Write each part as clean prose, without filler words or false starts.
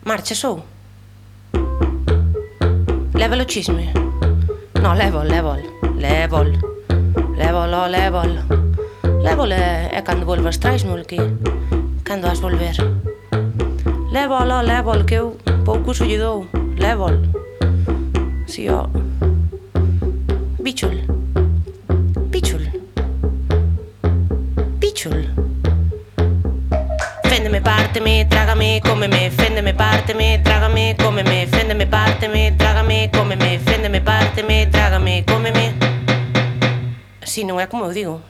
Marcha sou. Lévalo o chisme. No, lévalo. Lévalo é cando volvas traismo el que cando has volver. Lévalo, que eu pouco uso lle dou. Lévalo. Si, ó. Bichul. Féndeme, párteme, trágame, cómeme. Féndeme, párteme, trágame, cómeme. Féndeme, párteme, trágame, cómeme. Féndeme, párteme, trágame, cómeme. Si, non é como eu digo.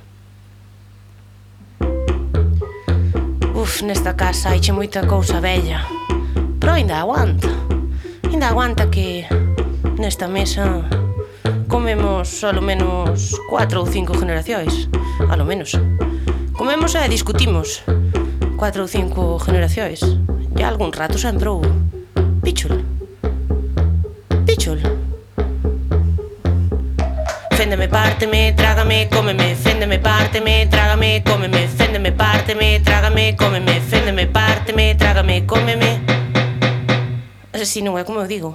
Nesta casa haiche moita cousa bella, pero ainda aguanta que nesta mesa comemos alo menos 4 ou 5 generacións. Alo menos comemos e discutimos 4 ou 5 generacións. E algún rato sempre houbo. Pichul. Féndeme, párteme, trágame, cómeme. Féndeme, párteme, trágame, cómeme. Féndeme, párteme, trágame, cómeme. Féndeme, párteme, trágame, cómeme. Si non é como eu digo.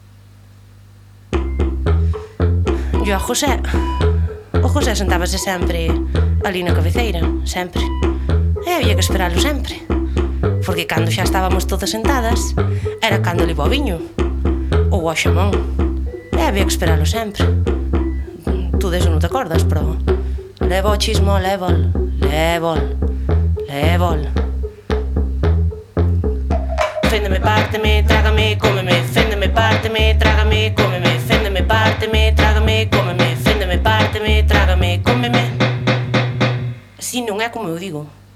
E o José sentábase sempre ali na cabeceira, sempre. E había que esperalo sempre, porque cando xa estábamos todas sentadas era cando le iba o viño ou o xamón. E había que esperalo sempre. Tú deso non te acordas, pero levo o chismo, lévol. Féndeme, párteme, trágame, cómeme. Féndeme, párteme, trágame, cómeme. Féndeme, párteme, trágame, cómeme. Féndeme, párteme, trágame, cómeme. Si non é como eu digo.